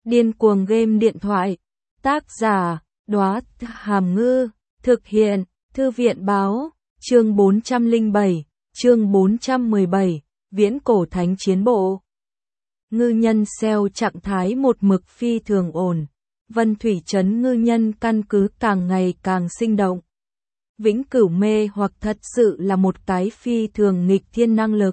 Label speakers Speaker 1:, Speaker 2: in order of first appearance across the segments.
Speaker 1: Điên cuồng game điện thoại. Tác giả, Đóa Hàm Ngư. Thực hiện, Thư viện báo. Chương 407, chương 417, Viễn cổ thánh chiến bộ. Ngư nhân SEO trạng thái một mực phi thường ổn. Vân Thủy Trấn ngư nhân căn cứ càng ngày càng sinh động. Vĩnh cửu mê hoặc thật sự là một cái phi thường nghịch thiên năng lực.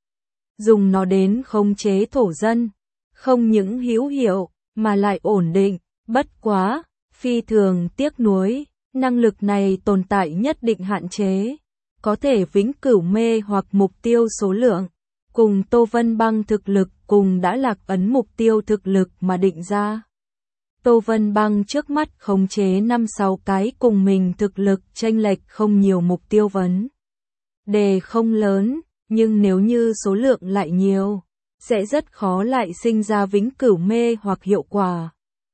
Speaker 1: Dùng nó đến khống chế thổ dân, không những hữu hiệu, mà lại ổn định, bất quá, phi thường tiếc nuối, năng lực này tồn tại nhất định hạn chế, có thể vĩnh cửu mê hoặc mục tiêu số lượng, cùng Tô Vân Băng thực lực cùng đã lạc ấn mục tiêu thực lực mà định ra. Tô Vân Băng trước mắt khống chế 5-6 cái cùng mình thực lực chênh lệch không nhiều mục tiêu vấn đề không lớn, nhưng nếu như số lượng lại nhiều, sẽ rất khó lại sinh ra vĩnh cửu mê hoặc hiệu quả.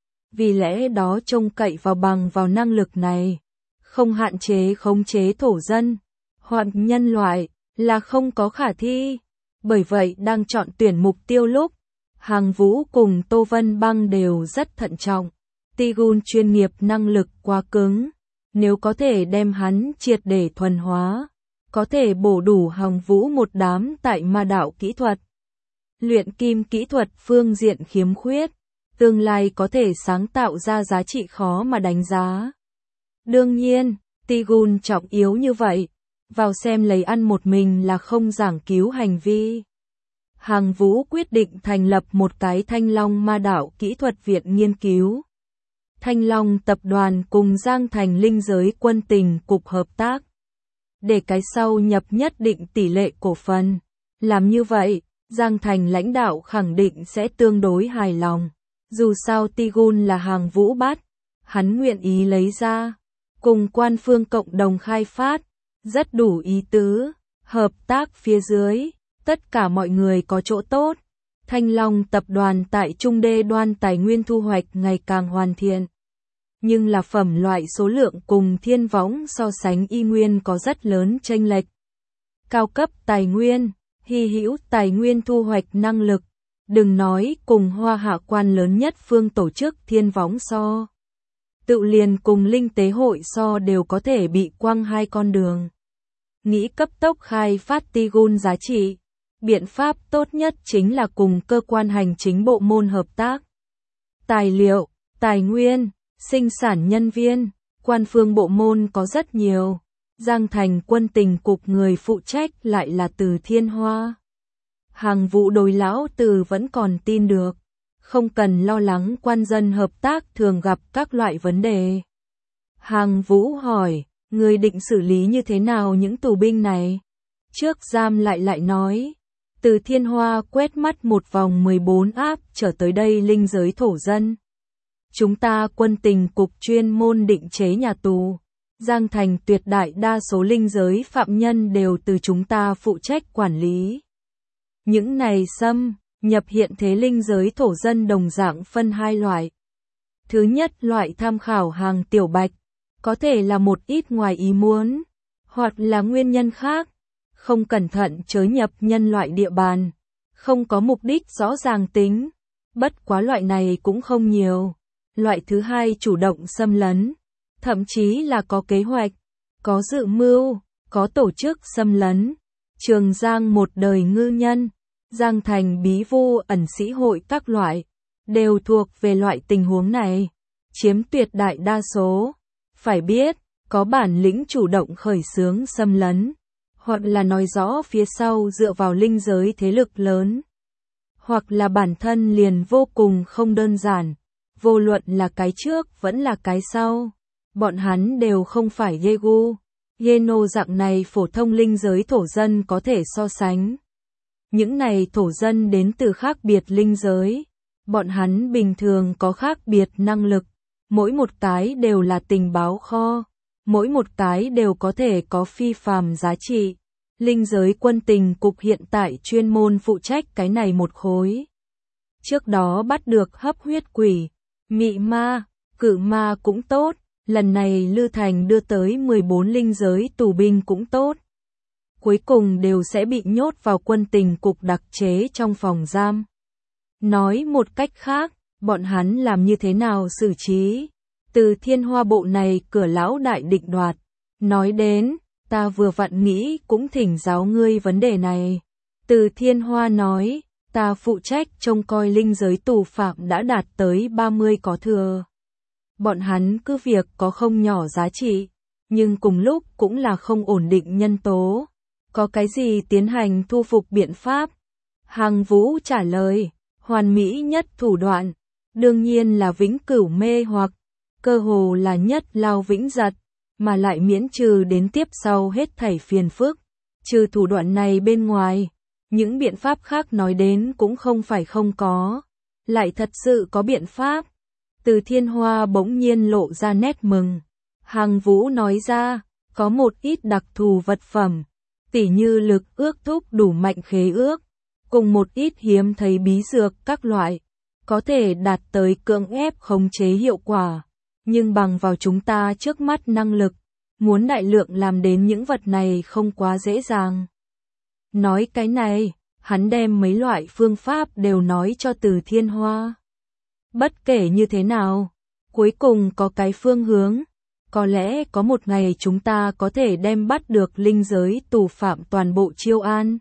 Speaker 1: Vì lẽ đó trông cậy vào bằng vào năng lực này, không hạn chế khống chế thổ dân, hoặc nhân loại, là không có khả thi. Bởi vậy đang chọn tuyển mục tiêu lúc, Hàng Vũ cùng Tô Vân Băng đều rất thận trọng. Tigun chuyên nghiệp năng lực quá cứng, nếu có thể đem hắn triệt để thuần hóa, có thể bổ đủ Hàng Vũ một đám tại ma đạo kỹ thuật. Luyện kim kỹ thuật phương diện khiếm khuyết, tương lai có thể sáng tạo ra giá trị khó mà đánh giá. Đương nhiên, Tigun trọng yếu như vậy, vào xem lấy ăn một mình là không giảng cứu hành vi. Hàng Vũ quyết định thành lập một cái Thanh Long ma đạo kỹ thuật viện nghiên cứu. Thanh Long tập đoàn cùng Giang Thành linh giới quân tình cục hợp tác. Để cái sau nhập nhất định tỷ lệ cổ phần. Làm như vậy, Giang Thành lãnh đạo khẳng định sẽ tương đối hài lòng. Dù sao Tigun là Hàng Vũ bắt, hắn nguyện ý lấy ra. Cùng quan phương cộng đồng khai phát, rất đủ ý tứ, hợp tác phía dưới, tất cả mọi người có chỗ tốt. Thanh Long tập đoàn tại Trung Đê đoan tài nguyên thu hoạch ngày càng hoàn thiện. Nhưng là phẩm loại số lượng cùng Thiên Võng so sánh y nguyên có rất lớn chênh lệch. Cao cấp tài nguyên, hy hữu tài nguyên thu hoạch năng lực, đừng nói cùng Hoa Hạ quan lớn nhất phương tổ chức Thiên Võng so. Tự liền cùng Linh Tế Hội so đều có thể bị quăng hai con đường. Nghĩ cấp tốc khai phát Tigun giá trị, biện pháp tốt nhất chính là cùng cơ quan hành chính bộ môn hợp tác. Tài liệu, tài nguyên, sinh sản nhân viên, quan phương bộ môn có rất nhiều. Giang Thành quân tình cục người phụ trách lại là Từ Thiên Hoa. Hàng Vũ đối lão Từ vẫn còn tin được. Không cần lo lắng quan dân hợp tác thường gặp các loại vấn đề. Hàng Vũ hỏi, người định xử lý như thế nào những tù binh này? Trước giam lại nói. Từ Thiên Hoa quét mắt một vòng 14 áp trở tới đây linh giới thổ dân. Chúng ta quân tình cục chuyên môn định chế nhà tù. Giang Thành tuyệt đại đa số linh giới phạm nhân đều từ chúng ta phụ trách quản lý. Những này xâm nhập hiện thế linh giới thổ dân đồng dạng phân hai loại. Thứ nhất loại tham khảo hàng tiểu bạch, có thể là một ít ngoài ý muốn, hoặc là nguyên nhân khác, không cẩn thận chới nhập nhân loại địa bàn, không có mục đích rõ ràng tính, bất quá loại này cũng không nhiều. Loại thứ hai chủ động xâm lấn, thậm chí là có kế hoạch, có dự mưu, có tổ chức xâm lấn. Trường Giang một đời ngư nhân, Giang Thành bí vu ẩn sĩ hội các loại, đều thuộc về loại tình huống này, chiếm tuyệt đại đa số. Phải biết, có bản lĩnh chủ động khởi xướng xâm lấn, hoặc là nói rõ phía sau dựa vào linh giới thế lực lớn, hoặc là bản thân liền vô cùng không đơn giản, vô luận là cái trước vẫn là cái sau. Bọn hắn đều không phải Yegu, Yeno dạng này phổ thông linh giới thổ dân có thể so sánh. Những này thổ dân đến từ khác biệt linh giới, bọn hắn bình thường có khác biệt năng lực, mỗi một cái đều là tình báo kho, mỗi một cái đều có thể có phi phàm giá trị. Linh giới quân tình cục hiện tại chuyên môn phụ trách cái này một khối. Trước đó bắt được hấp huyết quỷ, mị ma, cự ma cũng tốt, lần này Lư Thành đưa tới 14 linh giới tù binh cũng tốt. Cuối cùng đều sẽ bị nhốt vào quân tình cục đặc chế trong phòng giam. Nói một cách khác, Bọn hắn làm như thế nào xử trí? Từ Thiên Hoa bộ này cửa lão đại định đoạt. Nói đến, ta vừa vặn nghĩ cũng thỉnh giáo ngươi vấn đề này. Từ Thiên Hoa nói, ta phụ trách trông coi linh giới tù phạm đã đạt tới 30 có thừa. Bọn hắn cứ việc có không nhỏ giá trị, nhưng cùng lúc cũng là không ổn định nhân tố. Có cái gì tiến hành thu phục biện pháp? Hằng Vũ trả lời, hoàn mỹ nhất thủ đoạn, đương nhiên là vĩnh cửu mê hoặc, cơ hồ là nhất lao vĩnh giật, mà lại miễn trừ đến tiếp sau hết thảy phiền phức. Trừ thủ đoạn này bên ngoài, những biện pháp khác nói đến cũng không phải không có, lại thật sự có biện pháp. Từ Thiên Hoa bỗng nhiên lộ ra nét mừng. Hằng Vũ nói ra, có một ít đặc thù vật phẩm, tỉ như lực ước thúc đủ mạnh khế ước, cùng một ít hiếm thấy bí dược các loại, có thể đạt tới cưỡng ép khống chế hiệu quả, nhưng bằng vào chúng ta trước mắt năng lực, muốn đại lượng làm đến những vật này không quá dễ dàng. Nói cái này, hắn đem mấy loại phương pháp đều nói cho Từ Thiên Hoa. Bất kể như thế nào, cuối cùng có cái phương hướng, có lẽ có một ngày chúng ta có thể đem bắt được linh giới tù phạm toàn bộ chiêu an.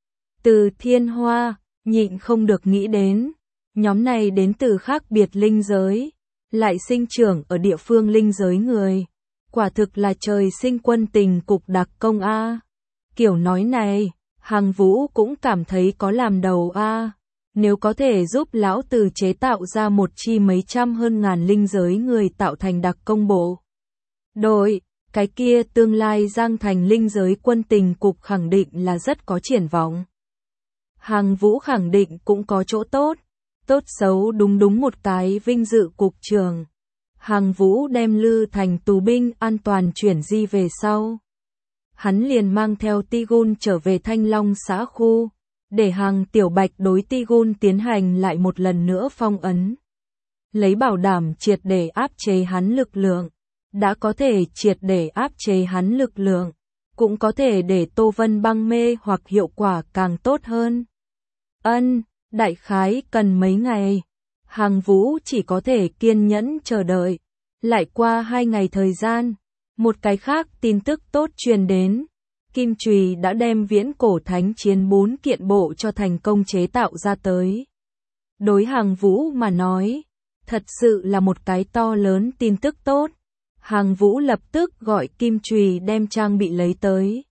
Speaker 1: Từ Thiên Hoa, nhịn không được nghĩ đến, nhóm này đến từ khác biệt linh giới, lại sinh trưởng ở địa phương linh giới người. Quả thực là trời sinh quân tình cục đặc công A. Kiểu nói này, Hằng Vũ cũng cảm thấy có làm đầu A. Nếu có thể giúp lão Từ chế tạo ra một chi mấy trăm hơn ngàn linh giới người tạo thành đặc công bộ đội, cái kia tương lai Giang Thành linh giới quân tình cục khẳng định là rất có triển vọng. Hằng Vũ khẳng định cũng có chỗ tốt, tốt xấu đúng một cái vinh dự cục trưởng. Hằng Vũ đem Lư Thành tù binh an toàn chuyển di về sau. Hắn liền mang theo Tigun trở về Thanh Long xã khu, để Hằng Tiểu Bạch đối Tigun tiến hành lại một lần nữa phong ấn. Lấy bảo đảm triệt để áp chế hắn lực lượng, đã có thể triệt để áp chế hắn lực lượng, cũng có thể để Tô Vân băng mê hoặc hiệu quả càng tốt hơn. Đại khái cần mấy ngày. Hằng Vũ chỉ có thể kiên nhẫn chờ đợi. Lại qua 2 ngày thời gian, một cái khác tin tức tốt truyền đến. Kim Chùy đã đem viễn cổ thánh chiến 4 kiện bộ cho thành công chế tạo ra tới. Đối Hằng Vũ mà nói, thật sự là một cái to lớn tin tức tốt. Hằng Vũ lập tức gọi Kim Chùy đem trang bị lấy tới.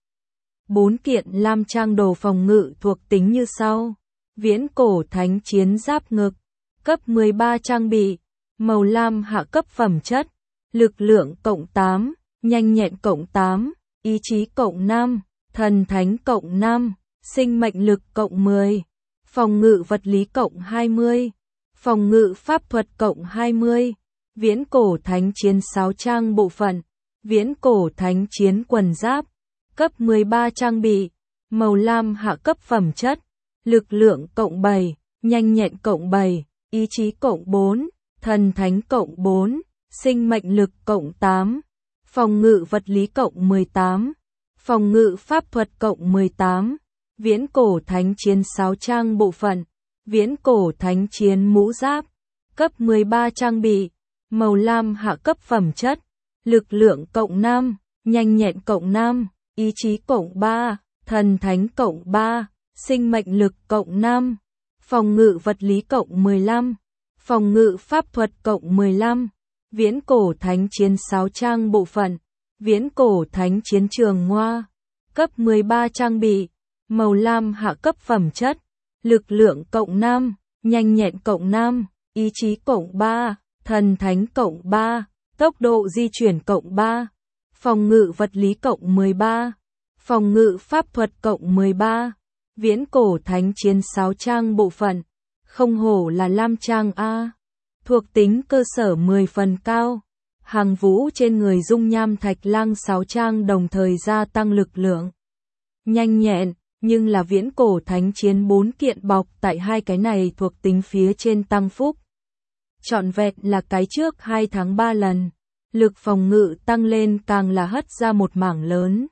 Speaker 1: 4 kiện lam trang đồ phòng ngự thuộc tính như sau. Viễn cổ thánh chiến giáp ngực, cấp 13 trang bị, màu lam hạ cấp phẩm chất, lực lượng cộng 8, nhanh nhẹn cộng 8, ý chí cộng 5, thần thánh cộng 5, sinh mệnh lực cộng 10, phòng ngự vật lý cộng 20, phòng ngự pháp thuật cộng 20, viễn cổ thánh chiến 6 trang bộ phận, viễn cổ thánh chiến quần giáp, cấp 13 trang bị, màu lam hạ cấp phẩm chất, lực lượng cộng 7, nhanh nhẹn cộng 7, ý chí cộng 4, thần thánh cộng 4, sinh mệnh lực cộng 8, phòng ngự vật lý cộng 18, phòng ngự pháp thuật cộng 18, viễn cổ thánh chiến 6 trang bộ phận, viễn cổ thánh chiến mũ giáp, cấp 13 trang bị, màu lam hạ cấp phẩm chất, lực lượng cộng 5, nhanh nhẹn cộng 5, ý chí cộng 3, thần thánh cộng 3, sinh mệnh lực cộng 5, phòng ngự vật lý cộng 15, phòng ngự pháp thuật cộng 15, viễn cổ thánh chiến 6 trang bộ phận, viễn cổ thánh chiến trường ngoa, cấp 13 trang bị, màu lam hạ cấp phẩm chất, lực lượng cộng 5, nhanh nhẹn cộng 5, ý chí cộng 3, thần thánh cộng 3, tốc độ di chuyển cộng 3, phòng ngự vật lý cộng 13, phòng ngự pháp thuật cộng 13, viễn cổ thánh chiến 6 trang bộ phận, không hổ là lam trang A. Thuộc tính cơ sở 10 phần cao, Hằng Vũ trên người dung nham thạch lang 6 trang đồng thời gia tăng lực lượng. Nhanh nhẹn, nhưng là viễn cổ thánh chiến 4 kiện bọc tại hai cái này thuộc tính phía trên tăng phúc. Trọn vẹn là cái trước 2 tháng 3 lần, lực phòng ngự tăng lên càng là hất ra một mảng lớn.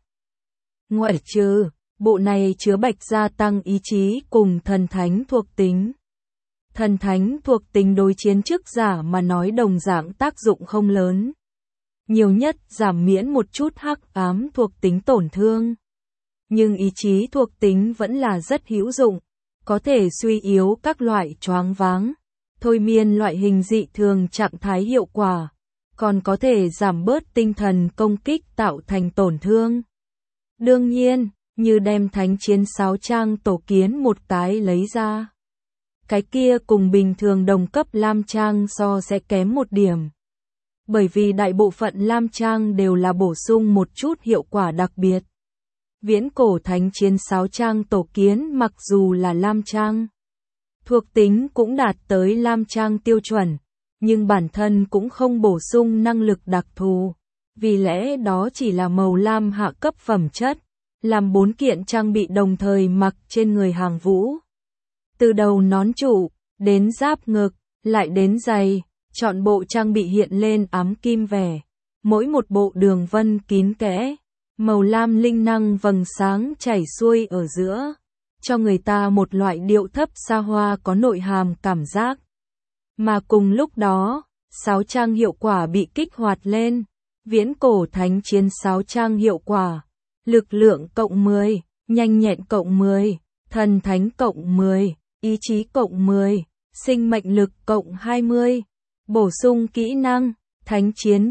Speaker 1: Ngoại trừ, bộ này chứa bạch gia tăng ý chí cùng thần thánh thuộc tính. Thần thánh thuộc tính đối chiến trước giả mà nói đồng dạng tác dụng không lớn. Nhiều nhất giảm miễn một chút hắc ám thuộc tính tổn thương. Nhưng ý chí thuộc tính vẫn là rất hữu dụng, có thể suy yếu các loại choáng váng, thôi miên loại hình dị thường trạng thái hiệu quả, còn có thể giảm bớt tinh thần công kích tạo thành tổn thương. Đương nhiên, như đem thánh chiến 6 trang tổ kiến một cái lấy ra. Cái kia cùng bình thường đồng cấp lam trang so sẽ kém một điểm. Bởi vì đại bộ phận lam trang đều là bổ sung một chút hiệu quả đặc biệt. Viễn cổ thánh chiến 6 trang tổ kiến mặc dù là lam trang, thuộc tính cũng đạt tới lam trang tiêu chuẩn, nhưng bản thân cũng không bổ sung năng lực đặc thù, vì lẽ đó chỉ là màu lam hạ cấp phẩm chất, làm 4 kiện trang bị đồng thời mặc trên người Hàng Vũ. Từ đầu nón trụ, đến giáp ngực, lại đến giày, chọn bộ trang bị hiện lên ám kim vẻ, mỗi một bộ đường vân kín kẽ, màu lam linh năng vầng sáng chảy xuôi ở giữa, cho người ta một loại điệu thấp xa hoa có nội hàm cảm giác. Mà cùng lúc đó, 6 trang hiệu quả bị kích hoạt lên, viễn cổ thánh chiến 6 trang hiệu quả, lực lượng cộng 10, nhanh nhẹn cộng 10, thần thánh cộng 10, ý chí cộng 10, sinh mệnh lực cộng 20, bổ sung kỹ năng, thánh chiến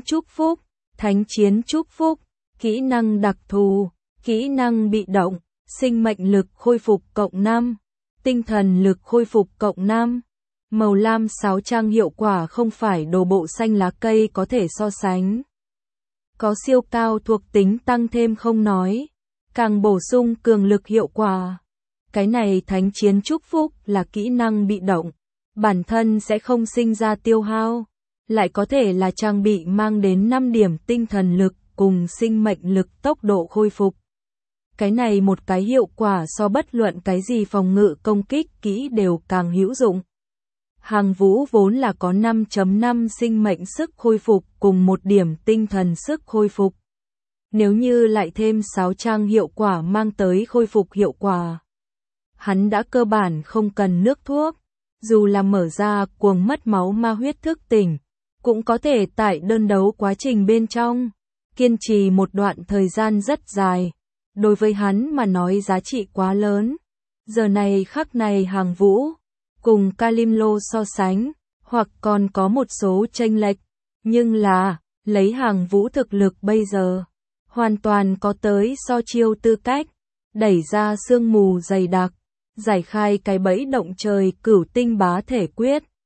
Speaker 1: chúc phúc, kỹ năng đặc thù, kỹ năng bị động, sinh mệnh lực khôi phục cộng 5, tinh thần lực khôi phục cộng 5. Màu lam 6 trang hiệu quả không phải đồ bộ xanh lá cây có thể so sánh. Có siêu cao thuộc tính tăng thêm không nói, càng bổ sung cường lực hiệu quả. Cái này thánh chiến chúc phúc là kỹ năng bị động, bản thân sẽ không sinh ra tiêu hao, lại có thể là trang bị mang đến 5 điểm tinh thần lực cùng sinh mệnh lực tốc độ khôi phục. Cái này một cái hiệu quả so bất luận cái gì phòng ngự công kích kỹ đều càng hữu dụng. Hàng Vũ vốn là có 5.5 sinh mệnh sức khôi phục cùng 1 điểm tinh thần sức khôi phục. Nếu như lại thêm 6 trang hiệu quả mang tới khôi phục hiệu quả, hắn đã cơ bản không cần nước thuốc, dù là mở ra cuồng mất máu ma huyết thức tỉnh, cũng có thể tại đơn đấu quá trình bên trong, kiên trì một đoạn thời gian rất dài. Đối với hắn mà nói giá trị quá lớn. Giờ này khắc này Hàng Vũ cùng Kalimlo so sánh, hoặc còn có một số chênh lệch, nhưng là, lấy Hàng Vũ thực lực bây giờ, hoàn toàn có tới so chiêu tư cách, đẩy ra sương mù dày đặc, giải khai cái bẫy động trời cửu tinh bá thể quyết,